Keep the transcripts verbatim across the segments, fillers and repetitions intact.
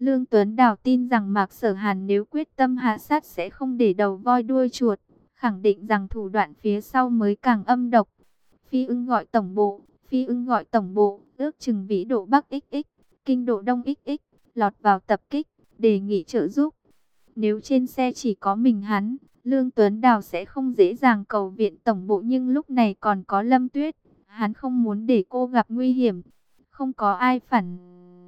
Lương Tuấn Đào tin rằng Mạc Sở Hàn nếu quyết tâm hạ sát sẽ không để đầu voi đuôi chuột, khẳng định rằng thủ đoạn phía sau mới càng âm độc. Phi ưng gọi tổng bộ, Phi ưng gọi tổng bộ, ước chừng vĩ độ Bắc ích ích, kinh độ Đông ích ích, lọt vào tập kích, đề nghị trợ giúp. Nếu trên xe chỉ có mình hắn, Lương Tuấn Đào sẽ không dễ dàng cầu viện tổng bộ, nhưng lúc này còn có Lâm Tuyết, hắn không muốn để cô gặp nguy hiểm. Không có ai phản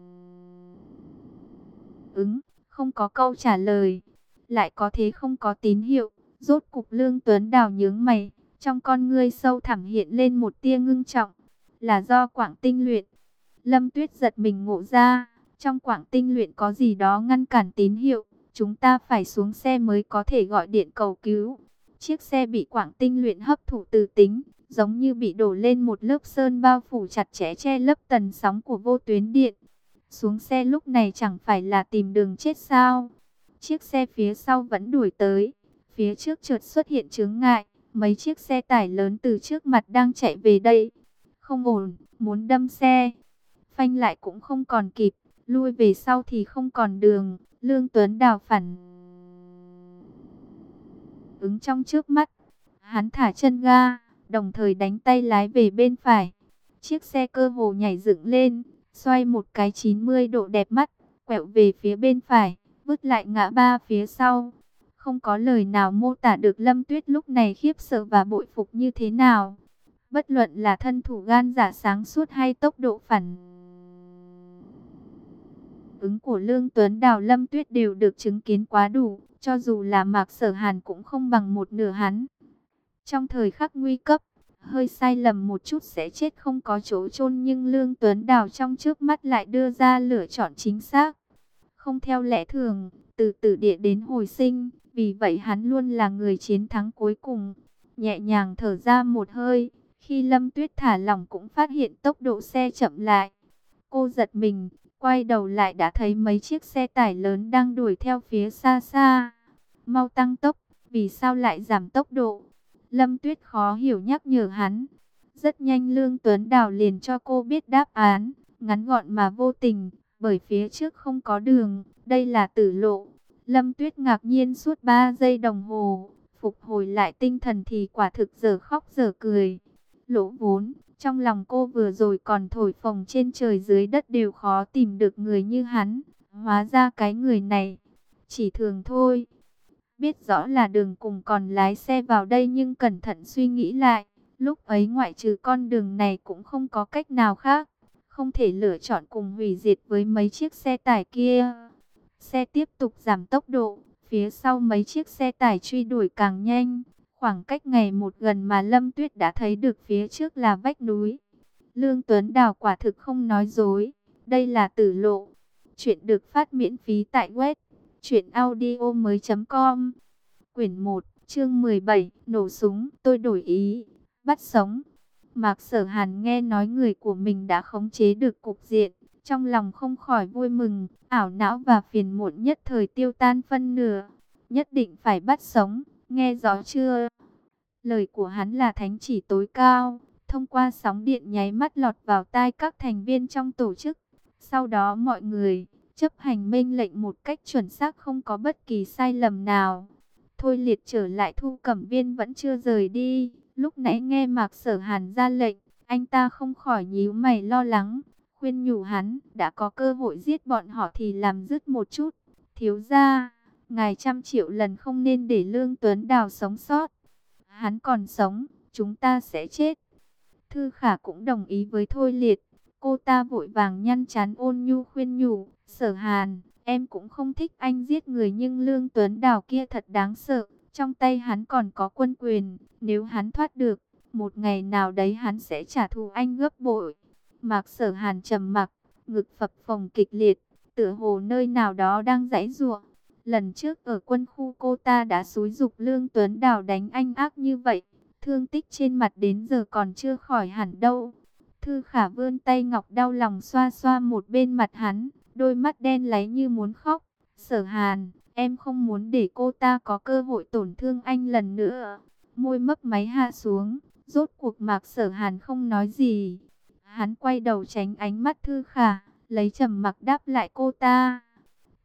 ứng, không có câu trả lời, lại có thế không có tín hiệu. Rốt cục Lương Tuấn Đào nhướng mày, trong con ngươi sâu thẳm hiện lên một tia ngưng trọng. Là do Quảng Tinh luyện. Lâm Tuyết giật mình ngộ ra, trong Quảng Tinh luyện có gì đó ngăn cản tín hiệu. Chúng ta phải xuống xe mới có thể gọi điện cầu cứu. Chiếc xe bị Quảng Tinh luyện hấp thụ từ tính, giống như bị đổ lên một lớp sơn bao phủ chặt chẽ che lấp tần sóng của vô tuyến điện. Xuống xe lúc này chẳng phải là tìm đường chết sao? Chiếc xe phía sau vẫn đuổi tới. Phía trước chợt xuất hiện chướng ngại, mấy chiếc xe tải lớn từ trước mặt đang chạy về đây. Không ổn, muốn đâm xe. Phanh lại cũng không còn kịp, lui về sau thì không còn đường. Lương Tuấn Đào phản ứng trong trước mắt. Hắn thả chân ga, đồng thời đánh tay lái về bên phải. Chiếc xe cơ hồ nhảy dựng lên, xoay một cái chín mươi độ đẹp mắt, quẹo về phía bên phải, vứt lại ngã ba phía sau. Không có lời nào mô tả được Lâm Tuyết lúc này khiếp sợ và bội phục như thế nào. Bất luận là thân thủ gan dạ sáng suốt hay tốc độ phản ứng của Lương Tuấn Đào, Lâm Tuyết đều được chứng kiến quá đủ, cho dù là Mạc Sở Hàn cũng không bằng một nửa hắn. Trong thời khắc nguy cấp, hơi sai lầm một chút sẽ chết không có chỗ chôn, nhưng Lương Tuấn Đào trong trước mắt lại đưa ra lựa chọn chính xác. Không theo lẽ thường, từ tử địa đến hồi sinh, vì vậy hắn luôn là người chiến thắng cuối cùng. Nhẹ nhàng thở ra một hơi, khi Lâm Tuyết thả lỏng cũng phát hiện tốc độ xe chậm lại. Cô giật mình, quay đầu lại đã thấy mấy chiếc xe tải lớn đang đuổi theo phía xa xa. Mau tăng tốc, vì sao lại giảm tốc độ? Lâm Tuyết khó hiểu nhắc nhở hắn. Rất nhanh Lương Tuấn Đào liền cho cô biết đáp án, ngắn gọn mà vô tình, bởi phía trước không có đường, đây là tử lộ. Lâm Tuyết ngạc nhiên suốt ba giây đồng hồ, phục hồi lại tinh thần thì quả thực giờ khóc giờ cười. Lỗ vốn, trong lòng cô vừa rồi còn thổi phồng trên trời dưới đất đều khó tìm được người như hắn. Hóa ra cái người này chỉ thường thôi. Biết rõ là đường cùng còn lái xe vào đây, nhưng cẩn thận suy nghĩ lại, lúc ấy ngoại trừ con đường này cũng không có cách nào khác. Không thể lựa chọn cùng hủy diệt với mấy chiếc xe tải kia. Xe tiếp tục giảm tốc độ, phía sau mấy chiếc xe tải truy đuổi càng nhanh. Khoảng cách ngày một gần mà Lâm Tuyết đã thấy được phía trước là vách núi. Lương Tuấn Đào quả thực không nói dối, đây là tử lộ. Chuyện được phát miễn phí tại web truyện audio mới chấm com. Quyển một, chương mười bảy, nổ súng, tôi đổi ý, bắt sống. Mạc Sở Hàn nghe nói người của mình đã khống chế được cục diện, trong lòng không khỏi vui mừng, ảo não và phiền muộn nhất thời tiêu tan phân nửa. Nhất định phải bắt sống, nghe rõ chưa? Lời của hắn là thánh chỉ tối cao, thông qua sóng điện nháy mắt lọt vào tai các thành viên trong tổ chức. Sau đó mọi người chấp hành mệnh lệnh một cách chuẩn xác, không có bất kỳ sai lầm nào. Thôi Liệt trở lại Thu Cẩm Viên vẫn chưa rời đi. Lúc nãy nghe Mạc Sở Hàn ra lệnh, anh ta không khỏi nhíu mày lo lắng, khuyên nhủ hắn, đã có cơ hội giết bọn họ thì làm dứt một chút. Thiếu gia, ngài trăm triệu lần không nên để Lương Tuấn Đào sống sót. Hắn còn sống, chúng ta sẽ chết. Thư Khả cũng đồng ý với Thôi Liệt. Cô ta vội vàng nhăn chán ôn nhu khuyên nhủ, Sở Hàn, em cũng không thích anh giết người, nhưng Lương Tuấn Đào kia thật đáng sợ. Trong tay hắn còn có quân quyền, nếu hắn thoát được, một ngày nào đấy hắn sẽ trả thù anh gấp bội. Mạc Sở Hàn trầm mặc, ngực phập phồng kịch liệt, tựa hồ nơi nào đó đang giãy giụa. Lần trước ở quân khu cô ta đã xúi giục Lương Tuấn Đào đánh anh ác như vậy, thương tích trên mặt đến giờ còn chưa khỏi hẳn đâu. Thư Khả vươn tay ngọc đau lòng xoa xoa một bên mặt hắn, đôi mắt đen láy như muốn khóc. Sở Hàn, em không muốn để cô ta có cơ hội tổn thương anh lần nữa. Môi mấp máy hạ xuống, rốt cuộc Mạc Sở Hàn không nói gì. Hắn quay đầu tránh ánh mắt Thư Khả, lấy trầm mặc đáp lại cô ta.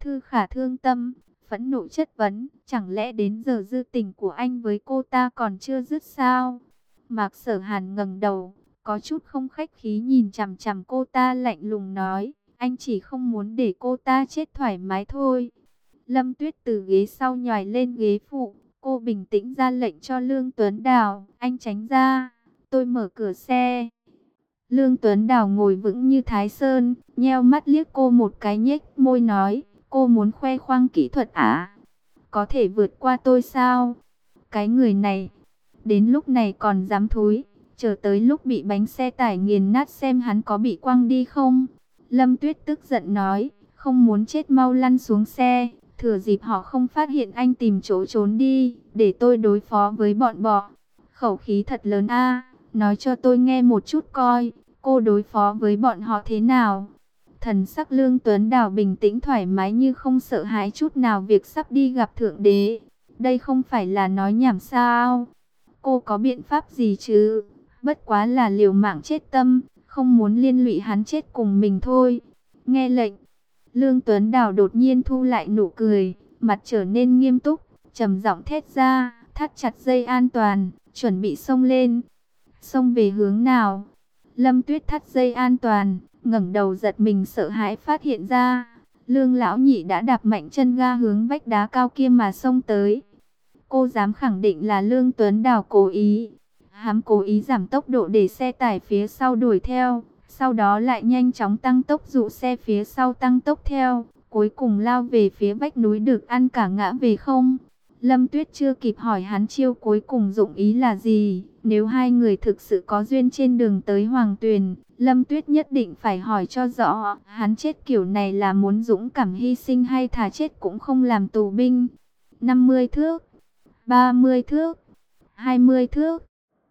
Thư Khả thương tâm, phẫn nộ chất vấn, chẳng lẽ đến giờ dư tình của anh với cô ta còn chưa dứt sao? Mạc Sở Hàn ngẩng đầu, có chút không khách khí nhìn chằm chằm cô ta, lạnh lùng nói, anh chỉ không muốn để cô ta chết thoải mái thôi. Lâm Tuyết từ ghế sau nhòi lên ghế phụ, cô bình tĩnh ra lệnh cho Lương Tuấn Đào, anh tránh ra, tôi mở cửa xe. Lương Tuấn Đào ngồi vững như Thái Sơn, nheo mắt liếc cô một cái, nhếch môi nói, cô muốn khoe khoang kỹ thuật à? Có thể vượt qua tôi sao? Cái người này, đến lúc này còn dám thúi, chờ tới lúc bị bánh xe tải nghiền nát xem hắn có bị quăng đi không? Lâm Tuyết tức giận nói, không muốn chết mau lăn xuống xe, thừa dịp họ không phát hiện anh tìm chỗ trốn đi, để tôi đối phó với bọn bọ. Khẩu khí thật lớn a, nói cho tôi nghe một chút coi, cô đối phó với bọn họ thế nào? Thần sắc Lương Tuấn Đào bình tĩnh thoải mái như không sợ hãi chút nào việc sắp đi gặp Thượng Đế. Đây không phải là nói nhảm sao? Cô có biện pháp gì chứ? Bất quá là liều mạng chết tâm, không muốn liên lụy hắn chết cùng mình thôi. Nghe lệnh, Lương Tuấn Đào đột nhiên thu lại nụ cười, mặt trở nên nghiêm túc, trầm giọng thét ra, thắt chặt dây an toàn, chuẩn bị xông lên. Xông về hướng nào? Lâm Tuyết thắt dây an toàn, ngẩng đầu giật mình sợ hãi phát hiện ra, Lương lão nhị đã đạp mạnh chân ga hướng vách đá cao kia mà xông tới. Cô dám khẳng định là Lương Tuấn Đào cố ý. Hắn cố ý giảm tốc độ để xe tải phía sau đuổi theo, sau đó lại nhanh chóng tăng tốc dụ xe phía sau tăng tốc theo, cuối cùng lao về phía vách núi được ăn cả ngã về không. Lâm Tuyết chưa kịp hỏi hắn chiêu cuối cùng dụng ý là gì. Nếu hai người thực sự có duyên trên đường tới Hoàng Tuyền, Lâm Tuyết nhất định phải hỏi cho rõ, hắn chết kiểu này là muốn dũng cảm hy sinh hay thà chết cũng không làm tù binh. năm mươi thước, ba mươi thước, hai mươi thước.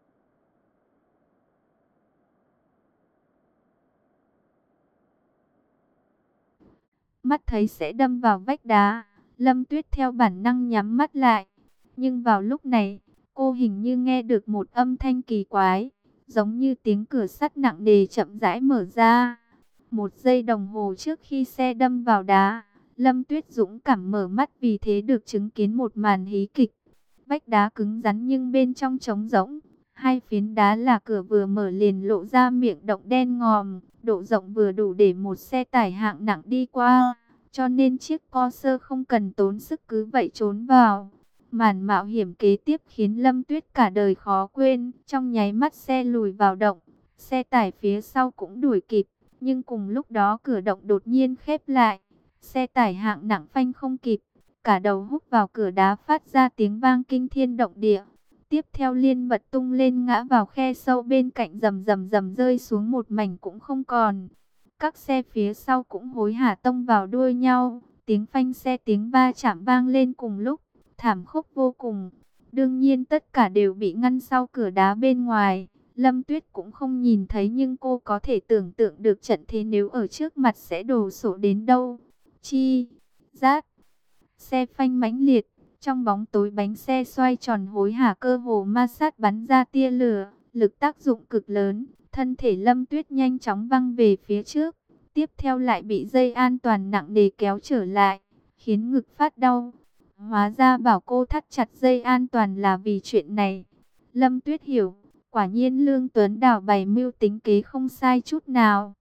Mắt thấy sẽ đâm vào vách đá, Lâm Tuyết theo bản năng nhắm mắt lại. Nhưng vào lúc này, cô hình như nghe được một âm thanh kỳ quái, giống như tiếng cửa sắt nặng nề chậm rãi mở ra. Một giây đồng hồ trước khi xe đâm vào đá, Lâm Tuyết dũng cảm mở mắt, vì thế được chứng kiến một màn hí kịch. Vách đá cứng rắn nhưng bên trong trống rỗng. Hai phiến đá là cửa vừa mở liền lộ ra miệng động đen ngòm, độ rộng vừa đủ để một xe tải hạng nặng đi qua, cho nên chiếc Corsa không cần tốn sức cứ vậy trốn vào. Màn mạo hiểm kế tiếp khiến Lâm Tuyết cả đời khó quên, trong nháy mắt xe lùi vào động, xe tải phía sau cũng đuổi kịp, nhưng cùng lúc đó cửa động đột nhiên khép lại, xe tải hạng nặng phanh không kịp, cả đầu húc vào cửa đá phát ra tiếng vang kinh thiên động địa. Tiếp theo liên vật tung lên ngã vào khe sâu bên cạnh, rầm rầm rầm rơi xuống một mảnh cũng không còn. Các xe phía sau cũng hối hả tông vào đuôi nhau, tiếng phanh xe tiếng va chạm vang lên cùng lúc, thảm khốc vô cùng. Đương nhiên tất cả đều bị ngăn sau cửa đá bên ngoài. Lâm Tuyết cũng không nhìn thấy nhưng cô có thể tưởng tượng được trận thế nếu ở trước mặt sẽ đổ sộ đến đâu. Chi, rát, xe phanh mãnh liệt. Trong bóng tối bánh xe xoay tròn hối hả cơ hồ ma sát bắn ra tia lửa, lực tác dụng cực lớn, thân thể Lâm Tuyết nhanh chóng văng về phía trước, tiếp theo lại bị dây an toàn nặng nề kéo trở lại, khiến ngực phát đau. Hóa ra bảo cô thắt chặt dây an toàn là vì chuyện này. Lâm Tuyết hiểu, quả nhiên Lương Tuấn Đào bày mưu tính kế không sai chút nào.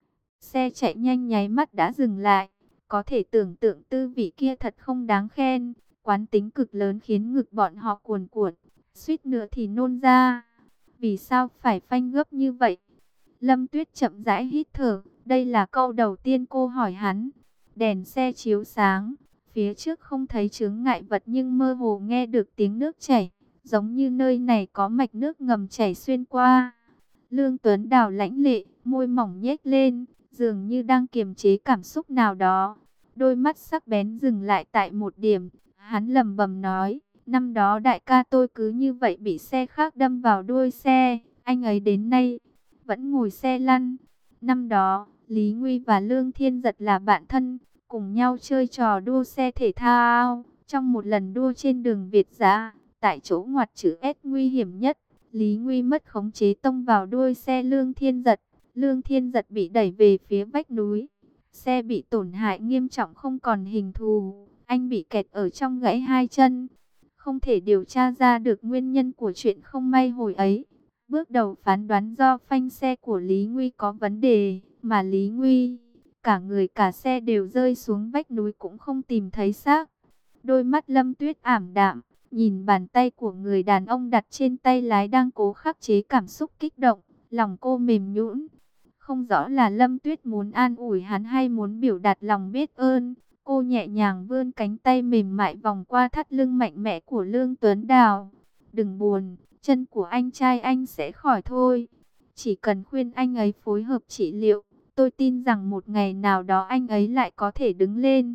Xe chạy nhanh nháy mắt đã dừng lại, có thể tưởng tượng tư vị kia thật không đáng khen. Quán tính cực lớn khiến ngực bọn họ cuồn cuộn, suýt nữa thì nôn ra. Vì sao phải phanh gấp như vậy? Lâm Tuyết chậm rãi hít thở, đây là câu đầu tiên cô hỏi hắn. Đèn xe chiếu sáng, phía trước không thấy chướng ngại vật nhưng mơ hồ nghe được tiếng nước chảy, giống như nơi này có mạch nước ngầm chảy xuyên qua. Lương Tuấn Đào lãnh lệ, môi mỏng nhếch lên, dường như đang kiềm chế cảm xúc nào đó. Đôi mắt sắc bén dừng lại tại một điểm. Hắn lẩm bẩm nói, năm đó đại ca tôi cứ như vậy bị xe khác đâm vào đuôi xe, anh ấy đến nay vẫn ngồi xe lăn. Năm đó, Lý Nguy và Lương Thiên Giật là bạn thân, cùng nhau chơi trò đua xe thể thao. Trong một lần đua trên đường Việt Dã, tại chỗ ngoặt chữ S nguy hiểm nhất, Lý Nguy mất khống chế tông vào đuôi xe Lương Thiên Giật. Lương Thiên Giật bị đẩy về phía vách núi. Xe bị tổn hại nghiêm trọng không còn hình thù, anh bị kẹt ở trong gãy hai chân. Không thể điều tra ra được nguyên nhân của chuyện không may hồi ấy. Bước đầu phán đoán do phanh xe của Lý Nguy có vấn đề, mà Lý Nguy, cả người cả xe đều rơi xuống vách núi cũng không tìm thấy xác. Đôi mắt Lâm Tuyết ảm đạm, nhìn bàn tay của người đàn ông đặt trên tay lái đang cố khắc chế cảm xúc kích động, lòng cô mềm nhũn. Không rõ là Lâm Tuyết muốn an ủi hắn hay muốn biểu đạt lòng biết ơn. Cô nhẹ nhàng vươn cánh tay mềm mại vòng qua thắt lưng mạnh mẽ của Lương Tuấn Đào. Đừng buồn, chân của anh trai anh sẽ khỏi thôi. Chỉ cần khuyên anh ấy phối hợp trị liệu, tôi tin rằng một ngày nào đó anh ấy lại có thể đứng lên.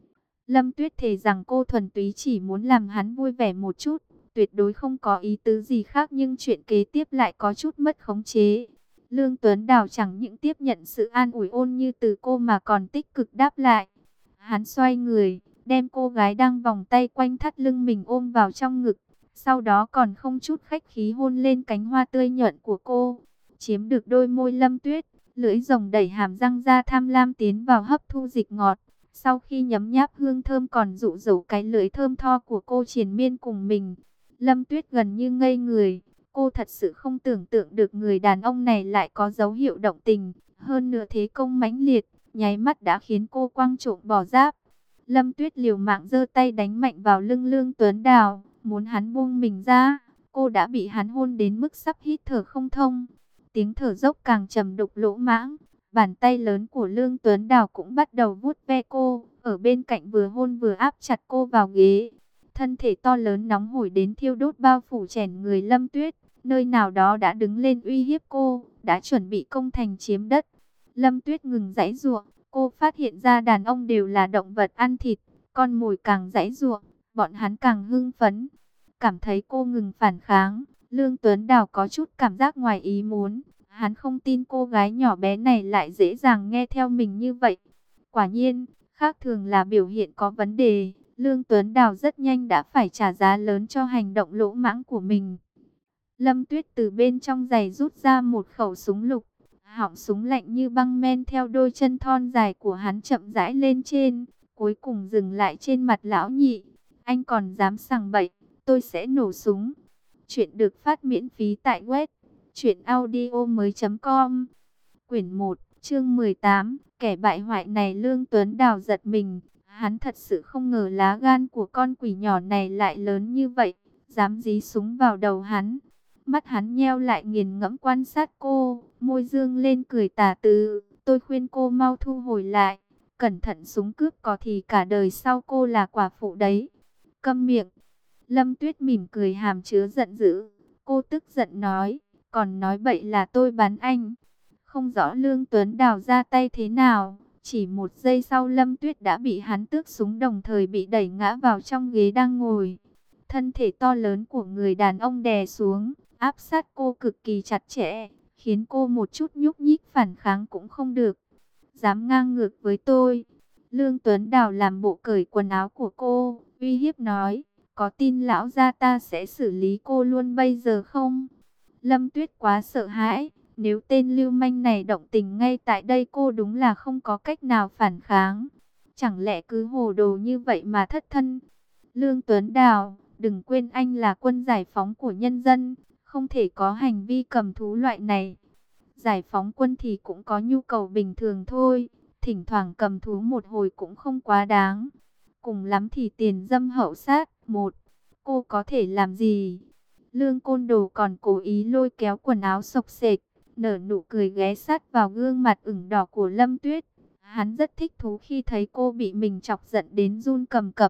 Lâm Tuyết thề rằng cô thuần túy chỉ muốn làm hắn vui vẻ một chút, tuyệt đối không có ý tứ gì khác, nhưng chuyện kế tiếp lại có chút mất khống chế. Lương Tuấn Đào chẳng những tiếp nhận sự an ủi ôn như từ cô mà còn tích cực đáp lại. Hắn xoay người, đem cô gái đang vòng tay quanh thắt lưng mình ôm vào trong ngực, sau đó còn không chút khách khí hôn lên cánh hoa tươi nhuận của cô. Chiếm được đôi môi Lâm Tuyết, lưỡi rồng đẩy hàm răng ra tham lam tiến vào hấp thu dịch ngọt. Sau khi nhấm nháp hương thơm còn dụ dỗ cái lưỡi thơm tho của cô triền miên cùng mình. Lâm Tuyết gần như ngây người. Cô thật sự không tưởng tượng được người đàn ông này lại có dấu hiệu động tình. Hơn nữa thế công mãnh liệt, nháy mắt đã khiến cô quăng trộm bỏ giáp. Lâm Tuyết liều mạng giơ tay đánh mạnh vào lưng Lương Tuấn Đào, muốn hắn buông mình ra. Cô đã bị hắn hôn đến mức sắp hít thở không thông. Tiếng thở dốc càng trầm đục lỗ mãng. Bàn tay lớn của Lương Tuấn Đào cũng bắt đầu vuốt ve cô, ở bên cạnh vừa hôn vừa áp chặt cô vào ghế. Thân thể to lớn nóng hổi đến thiêu đốt bao phủ chèn người Lâm Tuyết, nơi nào đó đã đứng lên uy hiếp cô, đã chuẩn bị công thành chiếm đất. Lâm Tuyết ngừng giãy giụa, cô phát hiện ra đàn ông đều là động vật ăn thịt, con mồi càng giãy giụa, bọn hắn càng hưng phấn. Cảm thấy cô ngừng phản kháng, Lương Tuấn Đào có chút cảm giác ngoài ý muốn. Hắn không tin cô gái nhỏ bé này lại dễ dàng nghe theo mình như vậy. Quả nhiên, khác thường là biểu hiện có vấn đề. Lương Tuấn Đào rất nhanh đã phải trả giá lớn cho hành động lỗ mãng của mình. Lâm Tuyết từ bên trong giày rút ra một khẩu súng lục. Họng súng lạnh như băng men theo đôi chân thon dài của hắn chậm rãi lên trên. Cuối cùng dừng lại trên mặt lão nhị. Anh còn dám sằng bậy, tôi sẽ nổ súng. Chuyện được phát miễn phí tại web chuyện audio mới com. Quyển một, chương mười tám, kẻ bại hoại này. Lương Tuấn Đào giật mình. Hắn thật sự không ngờ lá gan của con quỷ nhỏ này lại lớn như vậy, dám dí súng vào đầu hắn. Mắt hắn nheo lại nghiền ngẫm quan sát cô, môi dương lên cười tà từ. Tôi khuyên cô mau thu hồi lại, cẩn thận súng cướp có thì cả đời sau cô là quả phụ đấy. Câm miệng. Lâm Tuyết mỉm cười hàm chứa giận dữ. Cô tức giận nói, còn nói bậy là tôi bắn anh. Không rõ Lương Tuấn Đào ra tay thế nào, chỉ một giây sau Lâm Tuyết đã bị hắn tước súng, đồng thời bị đẩy ngã vào trong ghế đang ngồi. Thân thể to lớn của người đàn ông đè xuống, áp sát cô cực kỳ chặt chẽ, khiến cô một chút nhúc nhích phản kháng cũng không được. Dám ngang ngược với tôi. Lương Tuấn Đào làm bộ cởi quần áo của cô, uy hiếp nói, có tin lão gia ta sẽ xử lý cô luôn bây giờ không? Lâm Tuyết quá sợ hãi, nếu tên lưu manh này động tình ngay tại đây cô đúng là không có cách nào phản kháng. Chẳng lẽ cứ hồ đồ như vậy mà thất thân? Lương Tuấn Đào, đừng quên anh là quân giải phóng của nhân dân, không thể có hành vi cầm thú loại này. Giải phóng quân thì cũng có nhu cầu bình thường thôi, thỉnh thoảng cầm thú một hồi cũng không quá đáng. Cùng lắm thì tiền dâm hậu sát. Một, cô có thể làm gì? Lương Côn Đồ còn cố ý lôi kéo quần áo xộc xệch, nở nụ cười ghé sát vào gương mặt ửng đỏ của Lâm Tuyết. Hắn rất thích thú khi thấy cô bị mình chọc giận đến run cầm cập.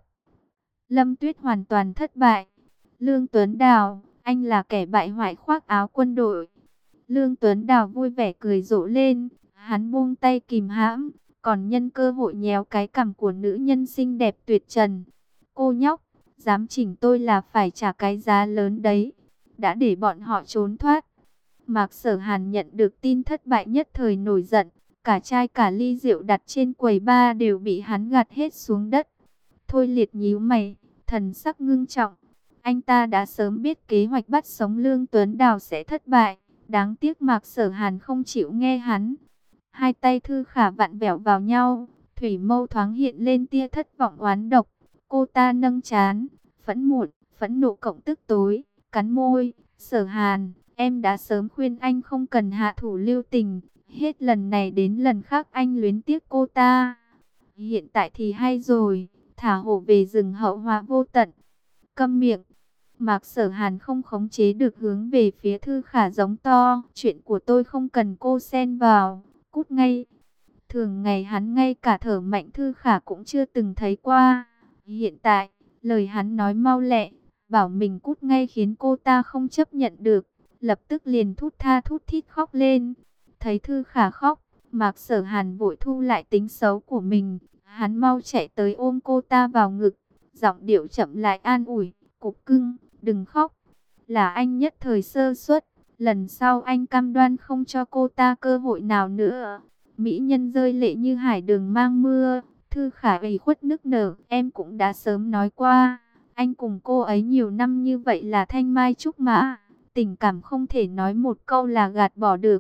Lâm Tuyết hoàn toàn thất bại. Lương Tuấn Đào, anh là kẻ bại hoại khoác áo quân đội. Lương Tuấn Đào vui vẻ cười rộ lên, hắn buông tay kìm hãm, còn nhân cơ hội nhéo cái cằm của nữ nhân xinh đẹp tuyệt trần. Cô nhóc, dám chỉnh tôi là phải trả cái giá lớn đấy. Đã để bọn họ trốn thoát. Mạc Sở Hàn nhận được tin thất bại nhất thời nổi giận. Cả chai cả ly rượu đặt trên quầy bar đều bị hắn gạt hết xuống đất. Thôi Liệt nhíu mày, thần sắc ngưng trọng. Anh ta đã sớm biết kế hoạch bắt sống Lương Tuấn Đào sẽ thất bại. Đáng tiếc Mạc Sở Hàn không chịu nghe hắn. Hai tay Thư Khả vặn vẹo vào nhau, thủy mâu thoáng hiện lên tia thất vọng oán độc. Cô ta nâng trán, phẫn muộn, phẫn nộ cộng tức tối, cắn môi. Sở Hàn, em đã sớm khuyên anh không cần hạ thủ lưu tình. Hết lần này đến lần khác anh luyến tiếc cô ta. Hiện tại thì hay rồi, thả hổ về rừng hậu họa vô tận. Câm miệng. Mạc Sở Hàn không khống chế được hướng về phía Thư Khả giống to. Chuyện của tôi không cần cô xen vào, cút ngay. Thường ngày hắn ngay cả thở mạnh Thư Khả cũng chưa từng thấy qua. Hiện tại, lời hắn nói mau lẹ, bảo mình cút ngay khiến cô ta không chấp nhận được. Lập tức liền thút tha thút thít khóc lên. Thấy Thư Khả khóc, Mạc Sở Hàn vội thu lại tính xấu của mình. Hắn mau chạy tới ôm cô ta vào ngực, giọng điệu chậm lại an ủi. Cục cưng, đừng khóc. Là anh nhất thời sơ suất. Lần sau anh cam đoan không cho cô ta cơ hội nào nữa. Mỹ nhân rơi lệ như hải đường mang mưa. Thư Khả ủy khuất nức nở. Em cũng đã sớm nói qua, anh cùng cô ấy nhiều năm như vậy là thanh mai trúc mã. Tình cảm không thể nói một câu là gạt bỏ được.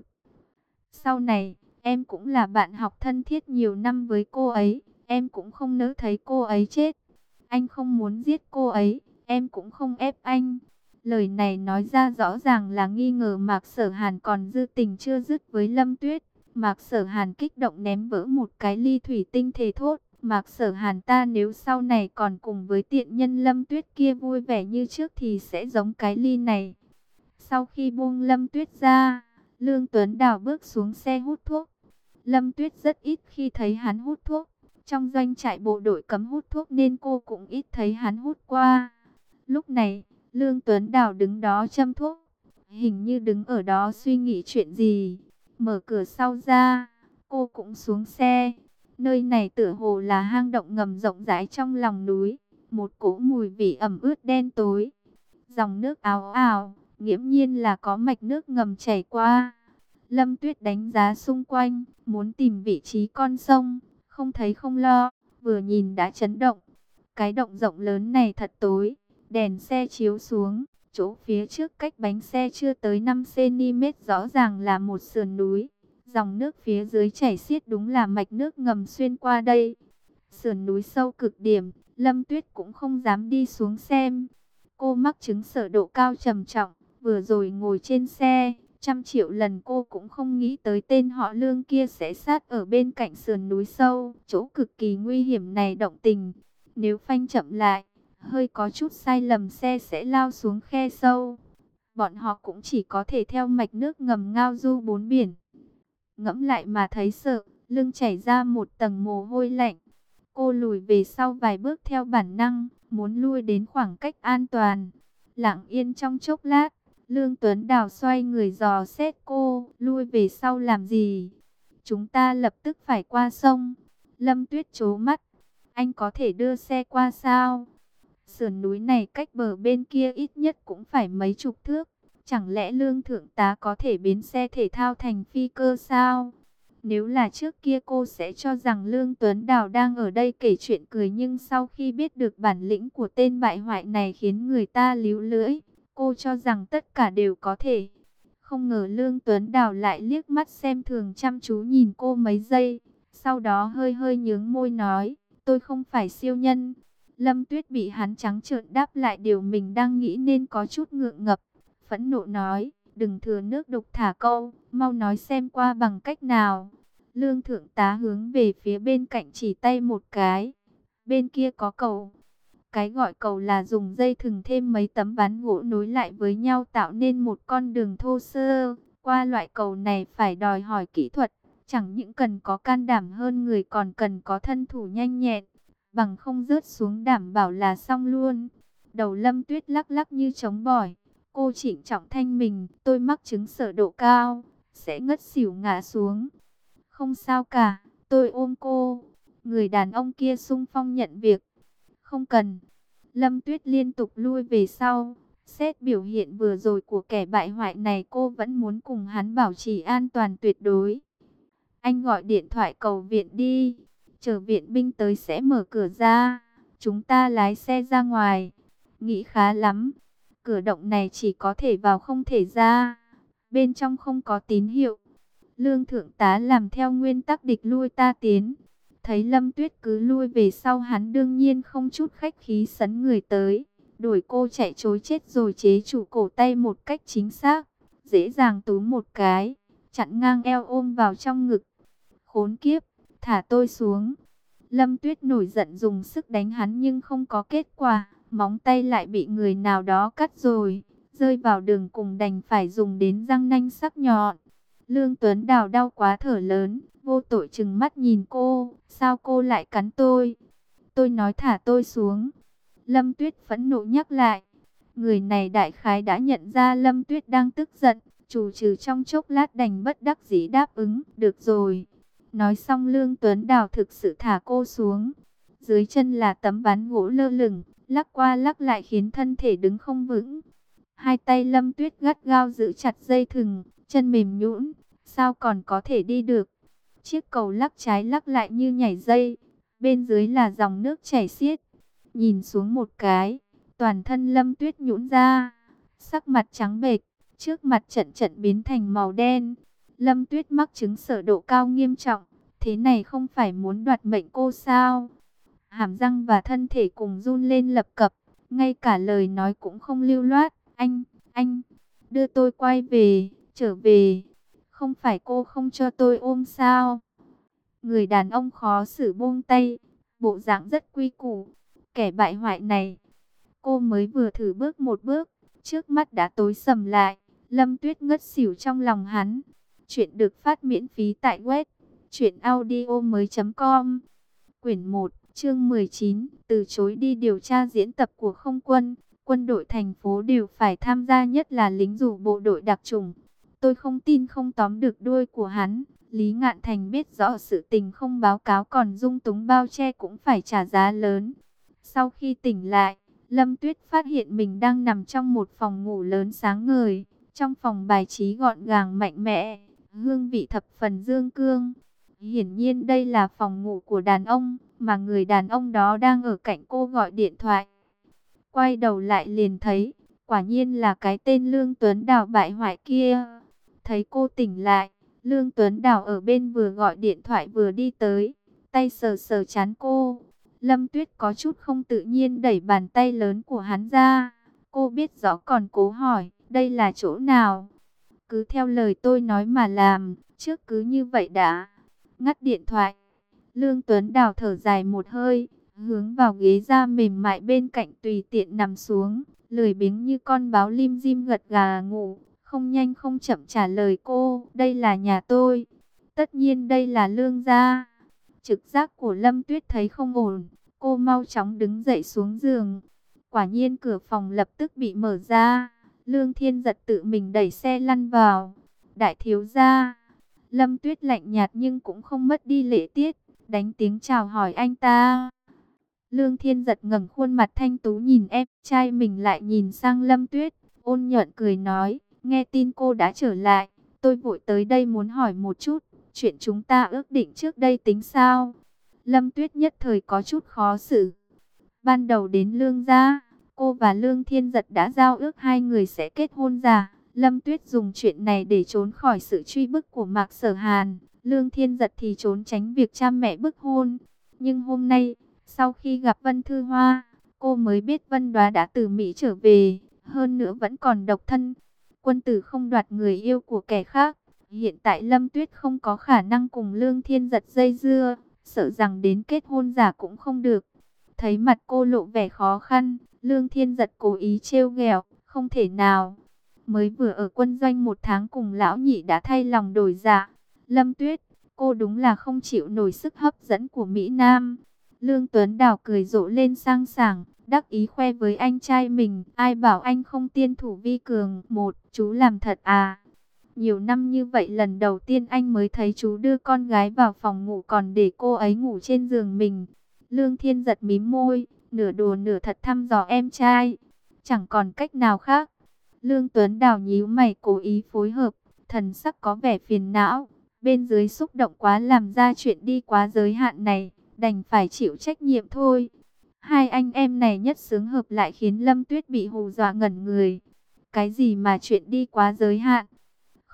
Sau này, em cũng là bạn học thân thiết nhiều năm với cô ấy. Em cũng không nỡ thấy cô ấy chết. Anh không muốn giết cô ấy, em cũng không ép anh. Lời này nói ra rõ ràng là nghi ngờ Mạc Sở Hàn còn dư tình chưa dứt với Lâm Tuyết. Mạc Sở Hàn kích động ném vỡ một cái ly thủy tinh thề thốt. Mạc Sở Hàn ta nếu sau này còn cùng với tiện nhân Lâm Tuyết kia vui vẻ như trước thì sẽ giống cái ly này. Sau khi buông Lâm Tuyết ra, Lương Tuấn Đào bước xuống xe hút thuốc. Lâm Tuyết rất ít khi thấy hắn hút thuốc. Trong doanh trại bộ đội cấm hút thuốc nên cô cũng ít thấy hắn hút qua. Lúc này, Lương Tuấn Đào đứng đó châm thuốc. Hình như đứng ở đó suy nghĩ chuyện gì. Mở cửa sau ra, cô cũng xuống xe. Nơi này tựa hồ là hang động ngầm rộng rãi trong lòng núi. Một cỗ mùi vị ẩm ướt đen tối. Dòng nước ào ào, nghiễm nhiên là có mạch nước ngầm chảy qua. Lâm Tuyết đánh giá xung quanh, muốn tìm vị trí con sông. Không thấy không lo, vừa nhìn đã chấn động. Cái động rộng lớn này thật tối, đèn xe chiếu xuống, chỗ phía trước cách bánh xe chưa tới năm xăng ti mét rõ ràng là một sườn núi. Dòng nước phía dưới chảy xiết đúng là mạch nước ngầm xuyên qua đây. Sườn núi sâu cực điểm, Lâm Tuyết cũng không dám đi xuống xem. Cô mắc chứng sợ độ cao trầm trọng, vừa rồi ngồi trên xe. Trăm triệu lần cô cũng không nghĩ tới tên họ Lương kia sẽ sát ở bên cạnh sườn núi sâu, chỗ cực kỳ nguy hiểm này động tình. Nếu phanh chậm lại, hơi có chút sai lầm xe sẽ lao xuống khe sâu. Bọn họ cũng chỉ có thể theo mạch nước ngầm ngao du bốn biển. Ngẫm lại mà thấy sợ, lưng chảy ra một tầng mồ hôi lạnh. Cô lùi về sau vài bước theo bản năng, muốn lui đến khoảng cách an toàn. Lặng yên trong chốc lát, Lương Tuấn Đào xoay người dò xét cô, lui về sau làm gì? Chúng ta lập tức phải qua sông. Lâm Tuyết trố mắt, anh có thể đưa xe qua sao? Sườn núi này cách bờ bên kia ít nhất cũng phải mấy chục thước. Chẳng lẽ Lương Thượng tá có thể biến xe thể thao thành phi cơ sao? Nếu là trước kia cô sẽ cho rằng Lương Tuấn Đào đang ở đây kể chuyện cười, nhưng sau khi biết được bản lĩnh của tên bại hoại này khiến người ta líu lưỡi. Cô cho rằng tất cả đều có thể. Không ngờ Lương Tuấn Đào lại liếc mắt xem thường chăm chú nhìn cô mấy giây. Sau đó hơi hơi nhướng môi nói, tôi không phải siêu nhân. Lâm Tuyết bị hắn trắng trợn đáp lại điều mình đang nghĩ nên có chút ngượng ngập. Phẫn nộ nói, đừng thừa nước đục thả câu, mau nói xem qua bằng cách nào. Lương Thượng tá hướng về phía bên cạnh chỉ tay một cái. Bên kia có cầu. Cái gọi cầu là dùng dây thừng thêm mấy tấm ván gỗ nối lại với nhau tạo nên một con đường thô sơ. Qua loại cầu này phải đòi hỏi kỹ thuật, chẳng những cần có can đảm hơn người còn cần có thân thủ nhanh nhẹn. Bằng không rớt xuống đảm bảo là xong luôn. Đầu Lâm Tuyết lắc lắc như trống bỏi. Cô trịnh trọng thanh mình, tôi mắc chứng sợ độ cao, sẽ ngất xỉu ngã xuống. Không sao cả, tôi ôm cô. Người đàn ông kia xung phong nhận việc. Không cần. Lâm Tuyết liên tục lui về sau. Xét biểu hiện vừa rồi của kẻ bại hoại này, cô vẫn muốn cùng hắn bảo trì an toàn tuyệt đối. Anh gọi điện thoại cầu viện đi. Chờ viện binh tới sẽ mở cửa ra. Chúng ta lái xe ra ngoài. Nghĩ khá lắm. Cửa động này chỉ có thể vào không thể ra. Bên trong không có tín hiệu. Lương thượng tá làm theo nguyên tắc địch lui ta tiến. Thấy Lâm Tuyết cứ lui về sau, hắn đương nhiên không chút khách khí sấn người tới, đuổi cô chạy trối chết rồi chế trụ cổ tay một cách chính xác, dễ dàng túm một cái, chặn ngang eo ôm vào trong ngực. Khốn kiếp, thả tôi xuống. Lâm Tuyết nổi giận dùng sức đánh hắn nhưng không có kết quả, móng tay lại bị người nào đó cắt rồi, rơi vào đường cùng đành phải dùng đến răng nanh sắc nhọn. Lương Tuấn Đào đau quá thở lớn, vô tội trừng mắt nhìn cô, sao cô lại cắn tôi? Tôi nói thả tôi xuống. Lâm Tuyết phẫn nộ nhắc lại. Người này đại khái đã nhận ra Lâm Tuyết đang tức giận, trù trừ trong chốc lát đành bất đắc dĩ đáp ứng, được rồi. Nói xong Lương Tuấn Đào thực sự thả cô xuống. Dưới chân là tấm ván gỗ lơ lửng, lắc qua lắc lại khiến thân thể đứng không vững. Hai tay Lâm Tuyết gắt gao giữ chặt dây thừng, chân mềm nhũn, sao còn có thể đi được. Chiếc cầu lắc trái lắc lại như nhảy dây, bên dưới là dòng nước chảy xiết. Nhìn xuống một cái, toàn thân Lâm Tuyết nhũn ra, sắc mặt trắng bệch, trước mặt trận trận biến thành màu đen. Lâm Tuyết mắc chứng sở độ cao nghiêm trọng, thế này không phải muốn đoạt mệnh cô sao? Hàm răng và thân thể cùng run lên lập cập, ngay cả lời nói cũng không lưu loát. Anh, anh, đưa tôi quay về, trở về. Không phải cô không cho tôi ôm sao? Người đàn ông khó xử buông tay, bộ dạng rất quy củ. Kẻ bại hoại này, cô mới vừa thử bước một bước, trước mắt đã tối sầm lại. Lâm Tuyết ngất xỉu trong lòng hắn. Chuyện được phát miễn phí tại web truyện audio mới chấm com. Quyển một, chương mười chín, từ chối đi điều tra diễn tập của không quân. Quân đội thành phố đều phải tham gia, nhất là lính dù bộ đội đặc chủng. Tôi không tin không tóm được đuôi của hắn. Lý Ngạn Thành biết rõ sự tình không báo cáo còn dung túng bao che cũng phải trả giá lớn. Sau khi tỉnh lại, Lâm Tuyết phát hiện mình đang nằm trong một phòng ngủ lớn sáng ngời. Trong phòng bài trí gọn gàng mạnh mẽ, hương vị thập phần dương cương. Hiển nhiên đây là phòng ngủ của đàn ông, mà người đàn ông đó đang ở cạnh cô gọi điện thoại. Quay đầu lại liền thấy, quả nhiên là cái tên Lương Tuấn Đào bại hoại kia. Thấy cô tỉnh lại, Lương Tuấn Đào ở bên vừa gọi điện thoại vừa đi tới, tay sờ sờ trán cô. Lâm Tuyết có chút không tự nhiên đẩy bàn tay lớn của hắn ra. Cô biết rõ còn cố hỏi, đây là chỗ nào? Cứ theo lời tôi nói mà làm, trước cứ như vậy đã. Ngắt điện thoại, Lương Tuấn Đào thở dài một hơi, hướng vào ghế da mềm mại bên cạnh tùy tiện nằm xuống, lười biếng như con báo lim dim gật gà ngủ, không nhanh không chậm trả lời cô, đây là nhà tôi. Tất nhiên đây là Lương gia. Trực giác của Lâm Tuyết thấy không ổn, cô mau chóng đứng dậy xuống giường. Quả nhiên cửa phòng lập tức bị mở ra, Lương Thiên Giật tự mình đẩy xe lăn vào. Đại thiếu gia. Lâm Tuyết lạnh nhạt nhưng cũng không mất đi lễ tiết, đánh tiếng chào hỏi anh ta. Lương Thiên Giật ngẩng khuôn mặt thanh tú nhìn em trai mình lại nhìn sang Lâm Tuyết, ôn nhuận cười nói, nghe tin cô đã trở lại, tôi vội tới đây muốn hỏi một chút, chuyện chúng ta ước định trước đây tính sao? Lâm Tuyết nhất thời có chút khó xử. Ban đầu đến Lương gia, cô và Lương Thiên Giật đã giao ước hai người sẽ kết hôn giả. Lâm Tuyết dùng chuyện này để trốn khỏi sự truy bức của Mạc Sở Hàn. Lương Thiên Giật thì trốn tránh việc cha mẹ bức hôn. Nhưng hôm nay, sau khi gặp Vân Thư Hoa, cô mới biết Vân Đoá đã từ Mỹ trở về, hơn nữa vẫn còn độc thân. Quân tử không đoạt người yêu của kẻ khác. Hiện tại Lâm Tuyết không có khả năng cùng Lương Thiên Giật dây dưa, sợ rằng đến kết hôn giả cũng không được. Thấy mặt cô lộ vẻ khó khăn, Lương Thiên Giật cố ý trêu ghẹo, không thể nào. Mới vừa ở quân doanh một tháng cùng lão nhị đã thay lòng đổi dạ. Lâm Tuyết, cô đúng là không chịu nổi sức hấp dẫn của Mỹ Nam. Lương Tuấn Đào cười rộ lên sang sảng, đắc ý khoe với anh trai mình. Ai bảo anh không tiên thủ vi cường. Một, chú làm thật à? Nhiều năm như vậy lần đầu tiên anh mới thấy chú đưa con gái vào phòng ngủ còn để cô ấy ngủ trên giường mình. Lương Thiên Giật mím môi, nửa đùa nửa thật thăm dò em trai. Chẳng còn cách nào khác. Lương Tuấn Đào nhíu mày cố ý phối hợp, thần sắc có vẻ phiền não. Bên dưới xúc động quá làm ra chuyện đi quá giới hạn này, đành phải chịu trách nhiệm thôi. Hai anh em này nhất xứng hợp lại khiến Lâm Tuyết bị hù dọa ngẩn người. Cái gì mà chuyện đi quá giới hạn?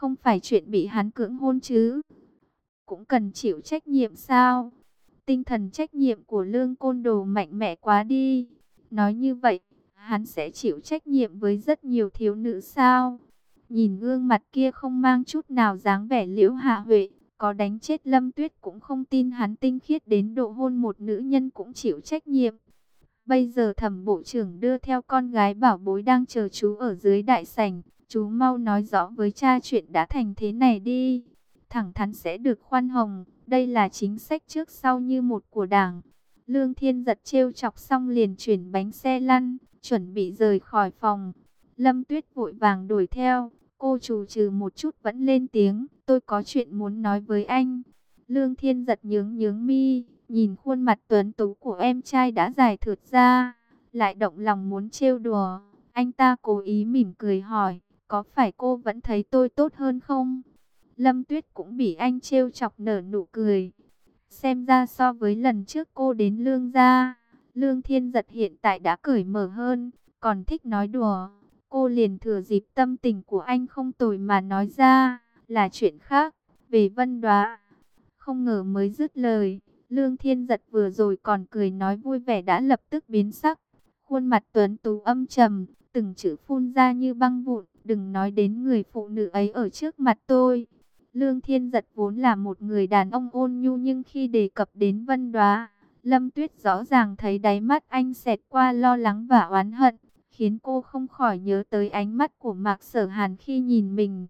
không phải chuyện bị hắn cưỡng hôn chứ. Cũng cần chịu trách nhiệm sao? Tinh thần trách nhiệm của Lương Côn Đồ mạnh mẽ quá đi. Nói như vậy, hắn sẽ chịu trách nhiệm với rất nhiều thiếu nữ sao? Nhìn gương mặt kia không mang chút nào dáng vẻ Liễu Hạ Huệ, có đánh chết Lâm Tuyết cũng không tin hắn tinh khiết đến độ hôn một nữ nhân cũng chịu trách nhiệm. Bây giờ Thẩm bộ trưởng đưa theo con gái bảo bối đang chờ chú ở dưới đại sảnh, chú mau nói rõ với cha chuyện đã thành thế này đi. Thẳng thắn sẽ được khoan hồng, đây là chính sách trước sau như một của Đảng. Lương Thiên Giật trêu chọc xong liền chuyển bánh xe lăn, chuẩn bị rời khỏi phòng. Lâm Tuyết vội vàng đuổi theo, cô trù trừ một chút vẫn lên tiếng, tôi có chuyện muốn nói với anh. Lương Thiên Giật nhướng nhướng mi, nhìn khuôn mặt tuấn tú của em trai đã dài thượt ra, lại động lòng muốn trêu đùa. Anh ta cố ý mỉm cười hỏi, có phải cô vẫn thấy tôi tốt hơn không? Lâm Tuyết cũng bị anh trêu chọc nở nụ cười. Xem ra so với lần trước cô đến Lương gia, Lương Thiên Giật hiện tại đã cởi mở hơn, còn thích nói đùa. Cô liền thừa dịp tâm tình của anh không tồi mà nói ra, là chuyện khác, về Vân Đoá. Không ngờ mới dứt lời, Lương Thiên Giật vừa rồi còn cười nói vui vẻ đã lập tức biến sắc. Khuôn mặt tuấn tú âm trầm, từng chữ phun ra như băng vụn, đừng nói đến người phụ nữ ấy ở trước mặt tôi. Lương Thiên Giật vốn là một người đàn ông ôn nhu, nhưng khi đề cập đến Vân Đoá, Lâm Tuyết rõ ràng thấy đáy mắt anh xẹt qua lo lắng và oán hận, khiến cô không khỏi nhớ tới ánh mắt của Mạc Sở Hàn khi nhìn mình.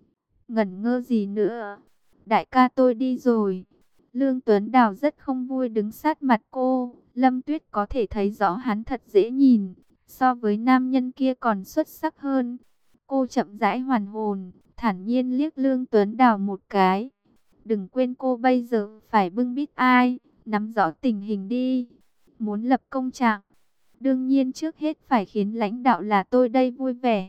Ngẩn ngơ gì nữa? Đại ca tôi đi rồi. Lương Tuấn Đào rất không vui đứng sát mặt cô. Lâm Tuyết có thể thấy rõ hắn thật dễ nhìn, so với nam nhân kia còn xuất sắc hơn. Cô chậm rãi hoàn hồn, thản nhiên liếc Lương Tuấn Đào một cái. Đừng quên cô bây giờ phải bưng bít ai, nắm rõ tình hình đi. Muốn lập công trạng, đương nhiên trước hết phải khiến lãnh đạo là tôi đây vui vẻ.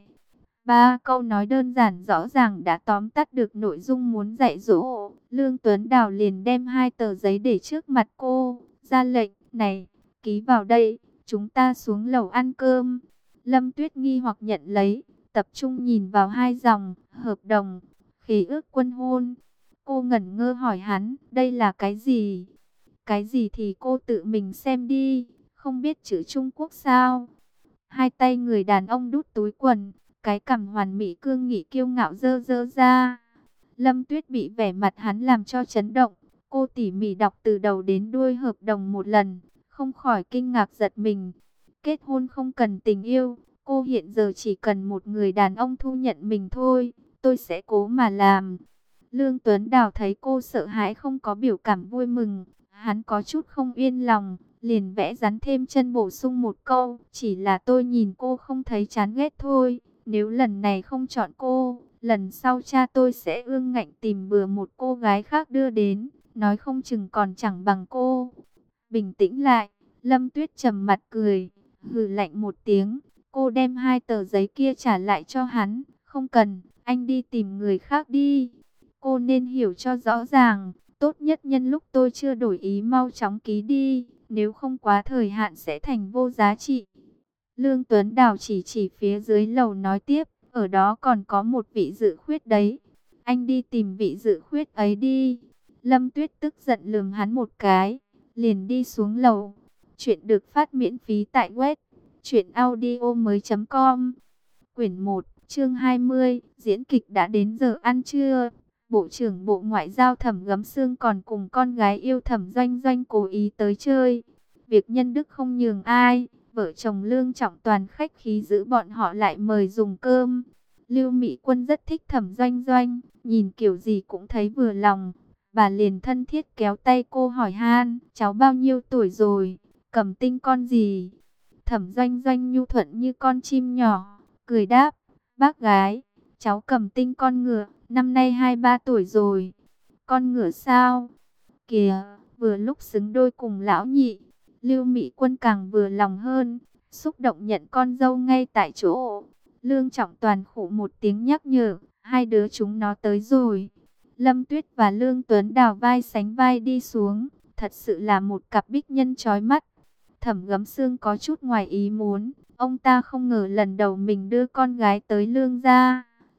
Ba câu nói đơn giản rõ ràng đã tóm tắt được nội dung muốn dạy dỗ. Lương Tuấn Đào liền đem hai tờ giấy để trước mặt cô, ra lệnh, này, ký vào đây, chúng ta xuống lầu ăn cơm. Lâm Tuyết nghi hoặc nhận lấy, tập trung nhìn vào hai dòng, hợp đồng, khế ước quân hôn. Cô ngẩn ngơ hỏi hắn, đây là cái gì? Cái gì thì cô tự mình xem đi, không biết chữ Trung Quốc sao? Hai tay người đàn ông đút túi quần, cái cằm hoàn mỹ cương nghị kiêu ngạo dơ dơ ra. Lâm Tuyết bị vẻ mặt hắn làm cho chấn động. Cô tỉ mỉ đọc từ đầu đến đuôi hợp đồng một lần, không khỏi kinh ngạc giật mình. Kết hôn không cần tình yêu, cô hiện giờ chỉ cần một người đàn ông thu nhận mình thôi, tôi sẽ cố mà làm. Lương Tuấn Đào thấy cô sợ hãi không có biểu cảm vui mừng, hắn có chút không yên lòng, liền vẽ rắn thêm chân bổ sung một câu, chỉ là tôi nhìn cô không thấy chán ghét thôi. Nếu lần này không chọn cô, lần sau cha tôi sẽ ương ngạnh tìm bừa một cô gái khác đưa đến, nói không chừng còn chẳng bằng cô. Bình tĩnh lại, Lâm Tuyết trầm mặt cười, hừ lạnh một tiếng, cô đem hai tờ giấy kia trả lại cho hắn, không cần, anh đi tìm người khác đi. Cô nên hiểu cho rõ ràng, tốt nhất nhân lúc tôi chưa đổi ý mau chóng ký đi, nếu không quá thời hạn sẽ thành vô giá trị. Lương Tuấn Đào chỉ chỉ phía dưới lầu nói tiếp, ở đó còn có một vị dự khuyết đấy. Anh đi tìm vị dự khuyết ấy đi. Lâm Tuyết tức giận lườm hắn một cái, liền đi xuống lầu. Chuyện được phát miễn phí tại web truyện audio mới chấm com. Quyển một, chương hai mươi, diễn kịch đã đến giờ ăn trưa. Bộ trưởng Bộ Ngoại giao Thẩm Gấm Sương còn cùng con gái yêu Thẩm Doanh Doanh cố ý tới chơi. Việc nhân đức không nhường ai, vợ chồng Lương Trọng Toàn khách khí giữ bọn họ lại mời dùng cơm. Lưu Mỹ Quân rất thích Thẩm Doanh Doanh, nhìn kiểu gì cũng thấy vừa lòng. Bà liền thân thiết kéo tay cô hỏi han, cháu bao nhiêu tuổi rồi, cầm tinh con gì? Thẩm Doanh Doanh nhu thuận như con chim nhỏ, cười đáp, bác gái, cháu cầm tinh con ngựa, năm nay hai ba tuổi rồi. Con ngựa sao? Kìa, vừa lúc xứng đôi cùng lão nhị. Lưu Mỹ Quân càng vừa lòng hơn, xúc động nhận con dâu ngay tại chỗ. Lương Trọng Toàn khụ một tiếng nhắc nhở, hai đứa chúng nó tới rồi. Lâm Tuyết và Lương Tuấn Đào vai sánh vai đi xuống, thật sự là một cặp bích nhân chói mắt. Thẩm Gấm Sương có chút ngoài ý muốn, ông ta không ngờ lần đầu mình đưa con gái tới Lương gia,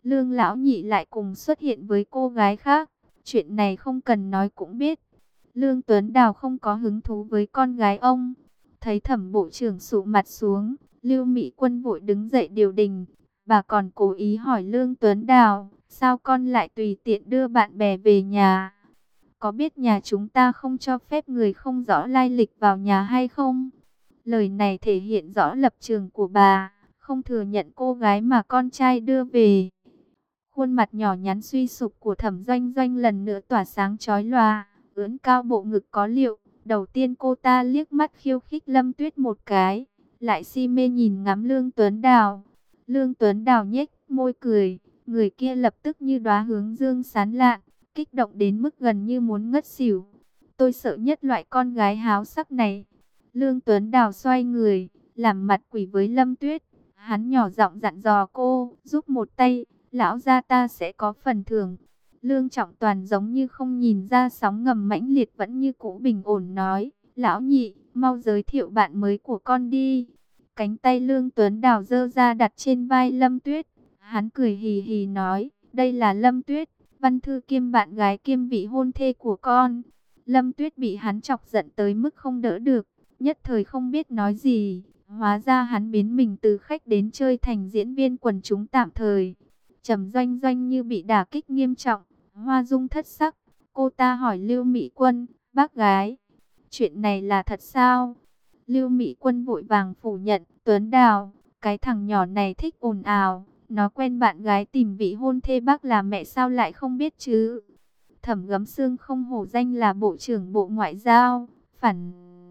Lương lão nhị lại cùng xuất hiện với cô gái khác. Chuyện này không cần nói cũng biết. Lương Tuấn Đào không có hứng thú với con gái ông. Thấy Thẩm bộ trưởng sụ mặt xuống, Lưu Mỹ Quân vội đứng dậy điều đình. Bà còn cố ý hỏi Lương Tuấn Đào, sao con lại tùy tiện đưa bạn bè về nhà? Có biết nhà chúng ta không cho phép người không rõ lai lịch vào nhà hay không? Lời này thể hiện rõ lập trường của bà, không thừa nhận cô gái mà con trai đưa về. Khuôn mặt nhỏ nhắn suy sụp của Thẩm Doanh Doanh lần nữa tỏa sáng chói lòa, ưỡn cao bộ ngực có liệu. Đầu tiên cô ta liếc mắt khiêu khích Lâm Tuyết một cái, lại si mê nhìn ngắm Lương Tuấn Đào. Lương Tuấn Đào nhếch môi cười, người kia lập tức như đóa hướng dương sáng lạng, kích động đến mức gần như muốn ngất xỉu. Tôi sợ nhất loại con gái háo sắc này. Lương Tuấn Đào xoay người, làm mặt quỷ với Lâm Tuyết. Hắn nhỏ giọng dặn dò cô, giúp một tay, lão gia ta sẽ có phần thưởng. Lương Trọng Toàn giống như không nhìn ra sóng ngầm mãnh liệt, vẫn như cũ bình ổn nói, lão nhị, mau giới thiệu bạn mới của con đi. Cánh tay Lương Tuấn Đào giơ ra đặt trên vai Lâm Tuyết. Hắn cười hì hì nói, đây là Lâm Tuyết, văn thư kiêm bạn gái kiêm vị hôn thê của con. Lâm Tuyết bị hắn chọc giận tới mức không đỡ được, nhất thời không biết nói gì. Hóa ra hắn biến mình từ khách đến chơi thành diễn viên quần chúng tạm thời. Trầm Doanh Doanh như bị đả kích nghiêm trọng, hoa dung thất sắc. Cô ta hỏi Lưu Mỹ Quân, bác gái, chuyện này là thật sao? Lưu Mỹ Quân vội vàng phủ nhận, Tuấn Đào, cái thằng nhỏ này thích ồn ào. Nó quen bạn gái tìm vị hôn thê bác là mẹ sao lại không biết chứ? Thẩm Gấm Xương không hổ danh là Bộ trưởng Bộ Ngoại giao, phản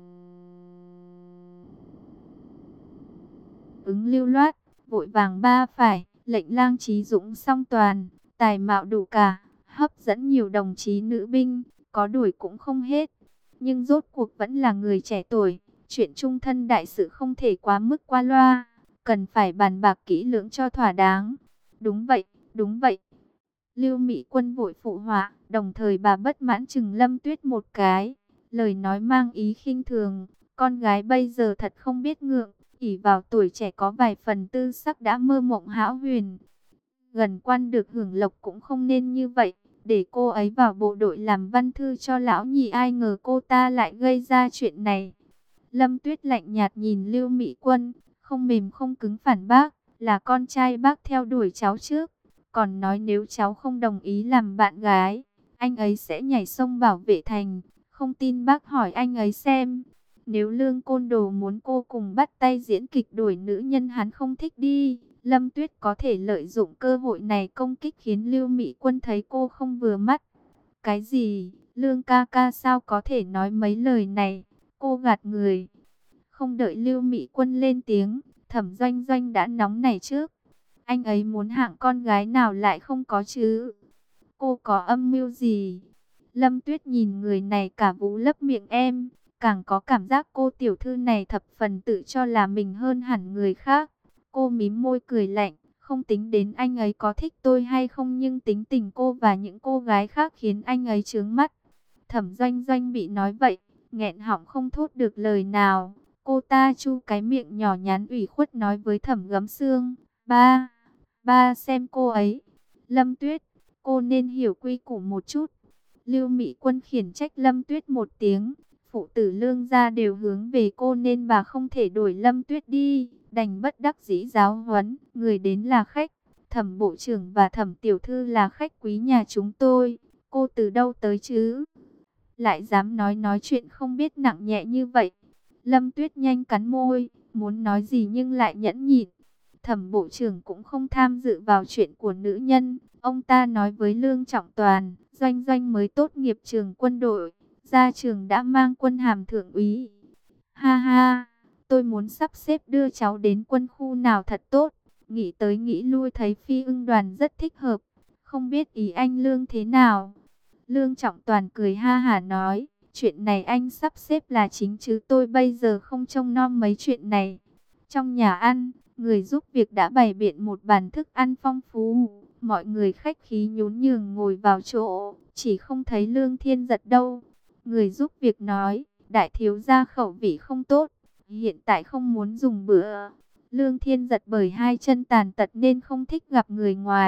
ứng lưu loát, vội vàng ba phải, lệnh Lang Chí Dũng song toàn, tài mạo đủ cả, hấp dẫn nhiều đồng chí nữ binh, có đuổi cũng không hết. Nhưng rốt cuộc vẫn là người trẻ tuổi, chuyện trung thân đại sự không thể quá mức qua loa, cần phải bàn bạc kỹ lưỡng cho thỏa đáng. Đúng vậy, đúng vậy. Lưu Mỹ Quân vội phụ họa, đồng thời bà bất mãn chừng Lâm Tuyết một cái, lời nói mang ý khinh thường, con gái bây giờ thật không biết ngượng, ỷ vào tuổi trẻ có vài phần tư sắc đã mơ mộng hão huyền. Gần quan được hưởng lộc cũng không nên như vậy, để cô ấy vào bộ đội làm văn thư cho lão nhị, ai ngờ cô ta lại gây ra chuyện này. Lâm Tuyết lạnh nhạt nhìn Lưu Mỹ Quân, không mềm không cứng phản bác, là con trai bác theo đuổi cháu trước, còn nói nếu cháu không đồng ý làm bạn gái, anh ấy sẽ nhảy sông bảo vệ thành, không tin bác hỏi anh ấy xem. Nếu Lương Côn Đồ muốn cô cùng bắt tay diễn kịch đuổi nữ nhân hắn không thích đi, Lâm Tuyết có thể lợi dụng cơ hội này công kích khiến Lưu Mỹ Quân thấy cô không vừa mắt. Cái gì? Lương ca ca sao có thể nói mấy lời này? Cô gạt người. Không đợi Lưu Mỹ Quân lên tiếng, Thẩm Doanh Doanh đã nóng nảy trước. Anh ấy muốn hạng con gái nào lại không có chứ? Cô có âm mưu gì? Lâm Tuyết nhìn người này cả vú lấp miệng em, càng có cảm giác cô tiểu thư này thập phần tự cho là mình hơn hẳn người khác. Cô mím môi cười lạnh, không tính đến anh ấy có thích tôi hay không, nhưng tính tình cô và những cô gái khác khiến anh ấy chướng mắt. Thẩm Doanh Doanh bị nói vậy, nghẹn họng không thốt được lời nào. Cô ta chu cái miệng nhỏ nhắn ủy khuất nói với Thẩm Gấm Xương, ba, ba xem cô ấy. Lâm Tuyết, cô nên hiểu quy củ một chút. Lưu Mỹ Quân khiển trách Lâm Tuyết một tiếng, phụ tử Lương gia đều hướng về cô nên bà không thể đổi Lâm Tuyết đi, đành bất đắc dĩ giáo huấn, người đến là khách, Thẩm bộ trưởng và Thẩm tiểu thư là khách quý nhà chúng tôi, cô từ đâu tới chứ? Lại dám nói nói chuyện không biết nặng nhẹ như vậy. Lâm Tuyết nhanh cắn môi, muốn nói gì nhưng lại nhẫn nhịn. Thẩm bộ trưởng cũng không tham dự vào chuyện của nữ nhân. Ông ta nói với Lương Trọng Toàn, Doanh Doanh mới tốt nghiệp trường quân đội, ra trường đã mang quân hàm thượng úy. Ha ha, tôi muốn sắp xếp đưa cháu đến quân khu nào thật tốt. Nghĩ tới nghĩ lui thấy Phi Ưng Đoàn rất thích hợp. Không biết ý anh Lương thế nào? Lương Trọng Toàn cười ha hả nói, chuyện này anh sắp xếp là chính chứ tôi bây giờ không trông nom mấy chuyện này. Trong nhà ăn, người giúp việc đã bày biện một bàn thức ăn phong phú. Mọi người khách khí nhún nhường ngồi vào chỗ, chỉ không thấy Lương Thiên Giật đâu. Người giúp việc nói, đại thiếu gia khẩu vị không tốt, hiện tại không muốn dùng bữa. Lương Thiên Giật bởi hai chân tàn tật nên không thích gặp người ngoài,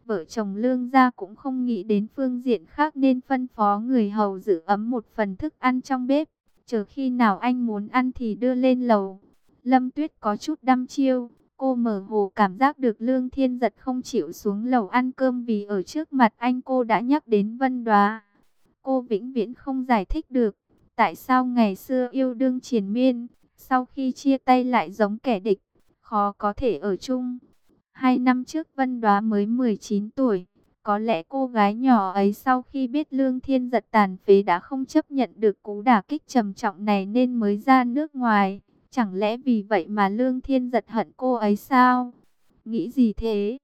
Vợ chồng Lương gia cũng không nghĩ đến phương diện khác nên phân phó người hầu giữ ấm một phần thức ăn trong bếp. Chờ khi nào anh muốn ăn thì đưa lên lầu. Lâm Tuyết có chút đăm chiêu. Cô mơ hồ cảm giác được Lương Thiên Giật không chịu xuống lầu ăn cơm vì ở trước mặt anh cô đã nhắc đến Vân Đoá. Cô vĩnh viễn không giải thích được tại sao ngày xưa yêu đương triền miên, sau khi chia tay lại giống kẻ địch, khó có thể ở chung. Hai năm trước Vân Đoá mới mười chín tuổi. Có lẽ cô gái nhỏ ấy sau khi biết Lương Thiên Giật tàn phế đã không chấp nhận được cú đả kích trầm trọng này nên mới ra nước ngoài. Chẳng lẽ vì vậy mà Lương Thiên Giật hận cô ấy sao? Nghĩ gì thế?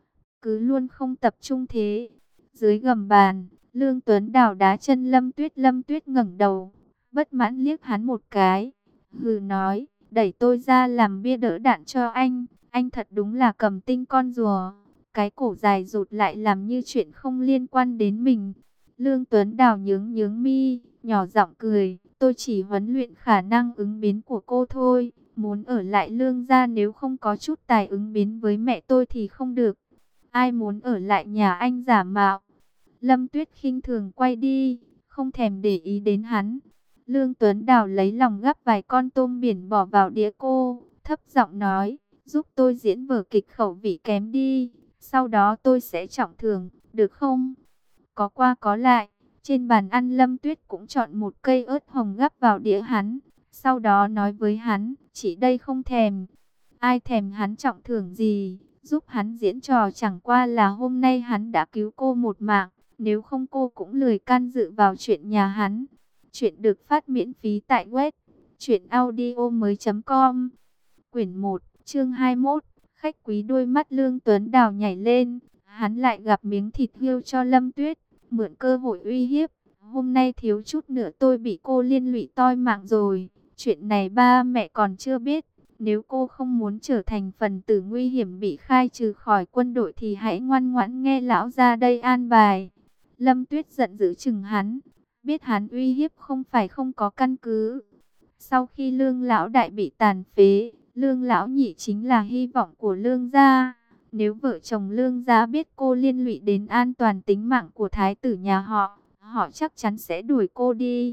Cứ luôn không tập trung thế. Dưới gầm bàn, Lương Tuấn Đào đá chân Lâm Tuyết. Lâm Tuyết ngẩng đầu, bất mãn liếc hắn một cái. Hừ nói, đẩy tôi ra làm bia đỡ đạn cho anh. Anh thật đúng là cầm tinh con rùa. Cái cổ dài rụt lại làm như chuyện không liên quan đến mình. Lương Tuấn Đào nhướng nhướng mi, nhỏ giọng cười. Tôi chỉ huấn luyện khả năng ứng biến của cô thôi. Muốn ở lại Lương gia nếu không có chút tài ứng biến với mẹ tôi thì không được. Ai muốn ở lại nhà anh giả mạo? Lâm Tuyết khinh thường quay đi, không thèm để ý đến hắn. Lương Tuấn Đào lấy lòng gắp vài con tôm biển bỏ vào đĩa cô, thấp giọng nói, giúp tôi diễn vở kịch khẩu vị kém đi, sau đó tôi sẽ trọng thưởng, được không? Có qua có lại, trên bàn ăn Lâm Tuyết cũng chọn một cây ớt hồng gắp vào đĩa hắn, sau đó nói với hắn, chỉ đây không thèm. Ai thèm hắn trọng thưởng gì, giúp hắn diễn trò chẳng qua là hôm nay hắn đã cứu cô một mạng, nếu không cô cũng lười can dự vào chuyện nhà hắn. Chuyện được phát miễn phí tại web truyện audio mới.com. Quyển một, chương hai mươi mốt. Khách quý. Đôi mắt Lương Tuấn Đào nhảy lên, hắn lại gặp miếng thịt hươu cho Lâm Tuyết, mượn cơ hội uy hiếp. Hôm nay thiếu chút nữa tôi bị cô liên lụy toi mạng rồi. Chuyện này ba mẹ còn chưa biết. Nếu cô không muốn trở thành phần tử nguy hiểm bị khai trừ khỏi quân đội thì hãy ngoan ngoãn nghe lão ra đây an bài. Lâm Tuyết giận dữ chừng hắn, biết hắn uy hiếp không phải không có căn cứ. Sau khi Lương lão đại bị tàn phế, Lương lão nhị chính là hy vọng của Lương gia. Nếu vợ chồng Lương gia biết cô liên lụy đến an toàn tính mạng của thái tử nhà họ, họ chắc chắn sẽ đuổi cô đi.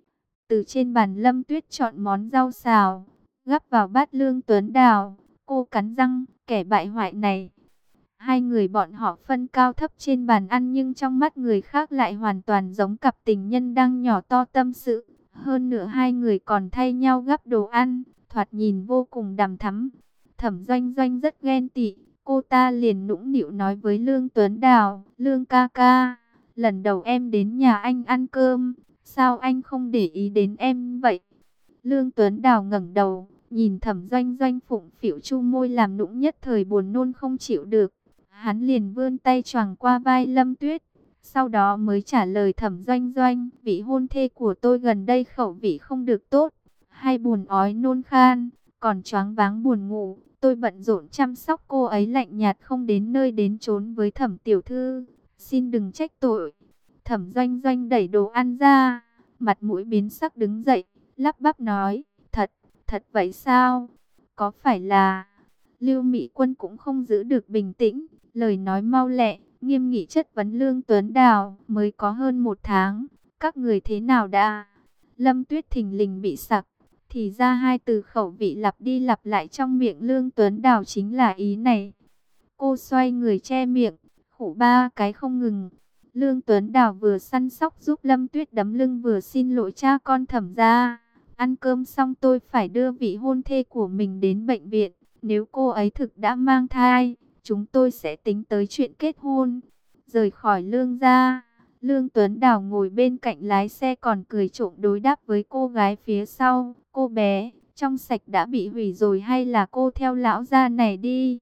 Từ trên bàn Lâm Tuyết chọn món rau xào, gắp vào bát Lương Tuấn Đào. Cô cắn răng, kẻ bại hoại này. Hai người bọn họ phân cao thấp trên bàn ăn nhưng trong mắt người khác lại hoàn toàn giống cặp tình nhân đang nhỏ to tâm sự. Hơn nữa hai người còn thay nhau gắp đồ ăn, thoạt nhìn vô cùng đằm thắm. Thẩm Doanh Doanh rất ghen tị, cô ta liền nũng nịu nói với Lương Tuấn Đào, Lương ca ca, lần đầu em đến nhà anh ăn cơm, sao anh không để ý đến em vậy? Lương Tuấn Đào ngẩng đầu, nhìn Thẩm Doanh Doanh phụng phịu chu môi làm nũng nhất thời buồn nôn không chịu được. Hắn liền vươn tay choàng qua vai Lâm Tuyết, sau đó mới trả lời Thẩm Doanh Doanh, vị hôn thê của tôi gần đây khẩu vị không được tốt, hay buồn ói nôn khan, còn choáng váng buồn ngủ. Tôi bận rộn chăm sóc cô ấy lạnh nhạt không đến nơi đến chốn với Thẩm tiểu thư, xin đừng trách tội. Thẩm Doanh Doanh đẩy đồ ăn ra, mặt mũi biến sắc đứng dậy, lắp bắp nói, thật, thật vậy sao? Có phải là... Lưu Mỹ Quân cũng không giữ được bình tĩnh, lời nói mau lẹ, nghiêm nghị chất vấn Lương Tuấn Đào, mới có hơn một tháng, các người thế nào đã? Lâm Tuyết thình lình bị sặc, thì ra hai từ khẩu vị lặp đi lặp lại trong miệng Lương Tuấn Đào chính là ý này. Cô xoay người che miệng, khụ ba cái không ngừng. Lương Tuấn Đào vừa săn sóc giúp Lâm Tuyết đấm lưng vừa xin lỗi cha con Thẩm gia. Ăn cơm xong tôi phải đưa vị hôn thê của mình đến bệnh viện. Nếu cô ấy thực đã mang thai, chúng tôi sẽ tính tới chuyện kết hôn. Rời khỏi Lương gia, Lương Tuấn Đào ngồi bên cạnh lái xe còn cười trộm đối đáp với cô gái phía sau. Cô bé, trong sạch đã bị hủy rồi hay là cô theo lão gia này đi?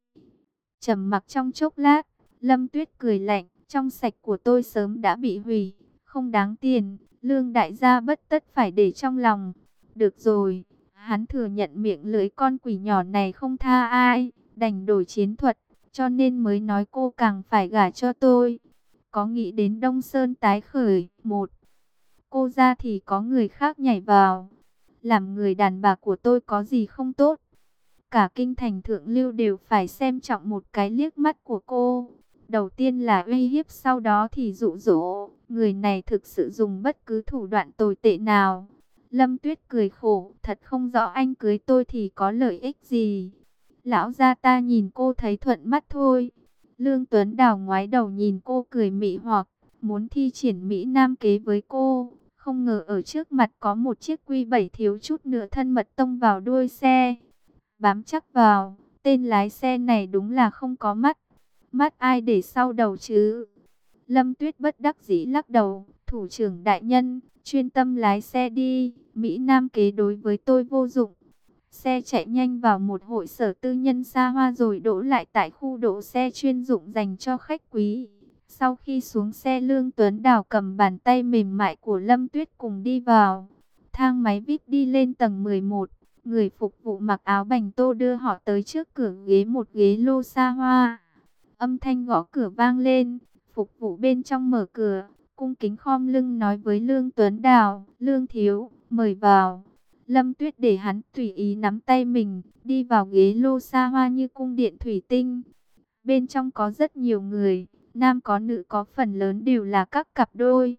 Trầm mặc trong chốc lát, Lâm Tuyết cười lạnh, trong sạch của tôi sớm đã bị hủy, không đáng tiền. Lương đại gia bất tất phải để trong lòng. Được rồi. Hắn thừa nhận miệng lưỡi con quỷ nhỏ này không tha ai, đành đổi chiến thuật, cho nên mới nói cô càng phải gả cho tôi. Có nghĩ đến Đông Sơn tái khởi, một, cô ra thì có người khác nhảy vào. Làm người đàn bà của tôi có gì không tốt? Cả kinh thành thượng lưu đều phải xem trọng một cái liếc mắt của cô. Đầu tiên là uy hiếp, sau đó thì dụ dỗ. Người này thực sự dùng bất cứ thủ đoạn tồi tệ nào. Lâm Tuyết cười khổ, thật không rõ anh cưới tôi thì có lợi ích gì. Lão gia ta nhìn cô thấy thuận mắt thôi. Lương Tuấn Đào ngoái đầu nhìn cô cười mị hoặc, muốn thi triển Mỹ Nam kế với cô. Không ngờ ở trước mặt có một chiếc quy bảy thiếu chút nữa thân mật tông vào đuôi xe. Bám chắc vào, tên lái xe này đúng là không có mắt. Mắt ai để sau đầu chứ? Lâm Tuyết bất đắc dĩ lắc đầu, thủ trưởng đại nhân, chuyên tâm lái xe đi, Mỹ Nam kế đối với tôi vô dụng. Xe chạy nhanh vào một hội sở tư nhân xa hoa rồi đỗ lại tại khu đỗ xe chuyên dụng dành cho khách quý. Sau khi xuống xe, Lương Tuấn Đào cầm bàn tay mềm mại của Lâm Tuyết cùng đi vào. Thang máy vê i pê đi lên tầng mười một. Người phục vụ mặc áo bành tô đưa họ tới trước cửa ghế, một ghế lô xa hoa. Âm thanh gõ cửa vang lên, phục vụ bên trong mở cửa, cung kính khom lưng nói với Lương Tuấn Đào, Lương thiếu, mời vào. Lâm Tuyết để hắn tùy ý nắm tay mình, đi vào ghế lô xa hoa như cung điện thủy tinh. Bên trong có rất nhiều người, nam có nữ, có phần lớn đều là các cặp đôi.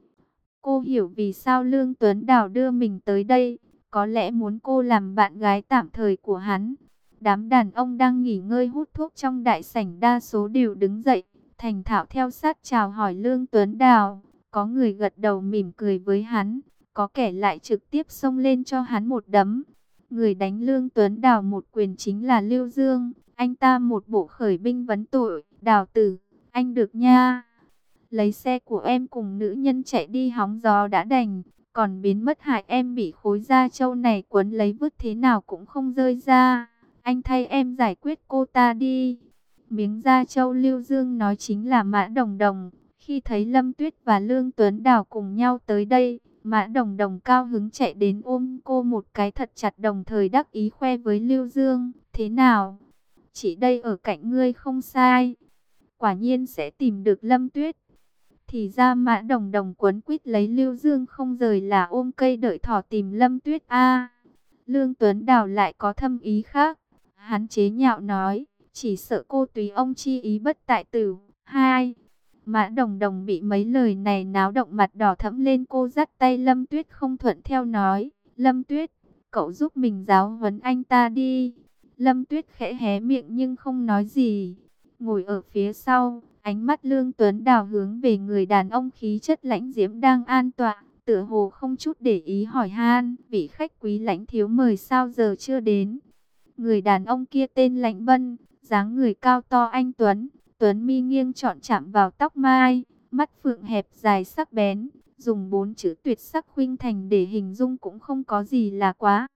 Cô hiểu vì sao Lương Tuấn Đào đưa mình tới đây, có lẽ muốn cô làm bạn gái tạm thời của hắn. Đám đàn ông đang nghỉ ngơi hút thuốc trong đại sảnh đa số đều đứng dậy, thành thạo theo sát chào hỏi Lương Tuấn Đào. Có người gật đầu mỉm cười với hắn, có kẻ lại trực tiếp xông lên cho hắn một đấm. Người đánh Lương Tuấn Đào một quyền chính là Lưu Dương, anh ta một bộ khởi binh vấn tội, Đào tử, anh được nha. Lấy xe của em cùng nữ nhân chạy đi hóng gió đã đành, còn biến mất hại em bị khối da trâu này quấn lấy vứt thế nào cũng không rơi ra. Anh thay em giải quyết cô ta đi. Miếng da trâu Lưu Dương nói chính là Mã Đồng Đồng. Khi thấy Lâm Tuyết và Lương Tuấn Đào cùng nhau tới đây, Mã Đồng Đồng cao hứng chạy đến ôm cô một cái thật chặt, đồng thời đắc ý khoe với Lưu Dương. Thế nào? Chị đây ở cạnh ngươi không sai. Quả nhiên sẽ tìm được Lâm Tuyết. Thì ra Mã Đồng Đồng quấn quýt lấy Lưu Dương không rời, là ôm cây đợi thỏ tìm Lâm Tuyết a. Lương Tuấn Đào lại có thâm ý khác. Hắn chế nhạo nói, chỉ sợ cô tùy ông chi ý bất tại tử. Hai. Mã Đồng Đồng bị mấy lời này náo động, mặt đỏ thẫm lên. Cô dắt tay Lâm Tuyết không thuận theo nói, Lâm Tuyết, cậu giúp mình giáo huấn anh ta đi. Lâm Tuyết khẽ hé miệng nhưng không nói gì. Ngồi ở phía sau, ánh mắt Lương Tuấn Đào hướng về người đàn ông khí chất lãnh diễm đang an tọa, tựa hồ không chút để ý hỏi han, vị khách quý Lãnh thiếu mời sao giờ chưa đến? Người đàn ông kia tên Lãnh Bân, dáng người cao to anh tuấn, tuấn mi nghiêng trọn chạm vào tóc mai, mắt phượng hẹp dài sắc bén, dùng bốn chữ tuyệt sắc khuynh thành để hình dung cũng không có gì là quá.